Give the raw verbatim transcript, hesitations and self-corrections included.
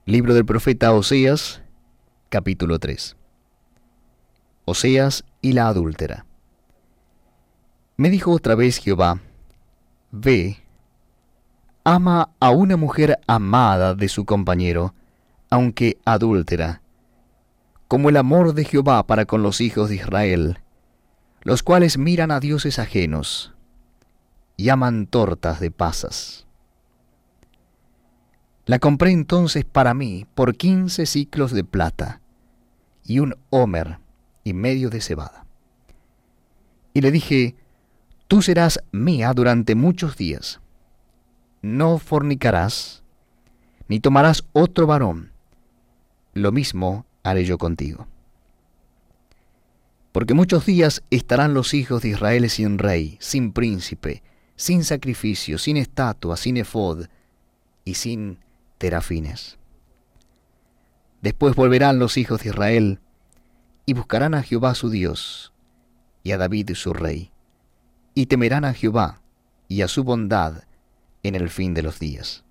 Libro del profeta Oseas, capítulo tres. Oseas y la adúltera. Me dijo otra vez Jehová: Ve, ama a una mujer amada de su compañero, aunque adúltera, como el amor de Jehová para con los hijos de Israel, los cuales miran a dioses ajenos y aman tortas de pasas. La compré entonces para mí por quince siclos de plata y un homer y medio de cebada. Y le dije: Tú serás mía durante muchos días. No fornicarás, ni tomarás otro varón. Lo mismo haré yo contigo. Porque muchos días estarán los hijos de Israel sin rey, sin príncipe, sin sacrificio, sin estatua, sin efod y sin terafines. Después volverán los hijos de Israel y buscarán a Jehová su Dios y a David su rey, y temerán a Jehová y a su bondad en el fin de los días.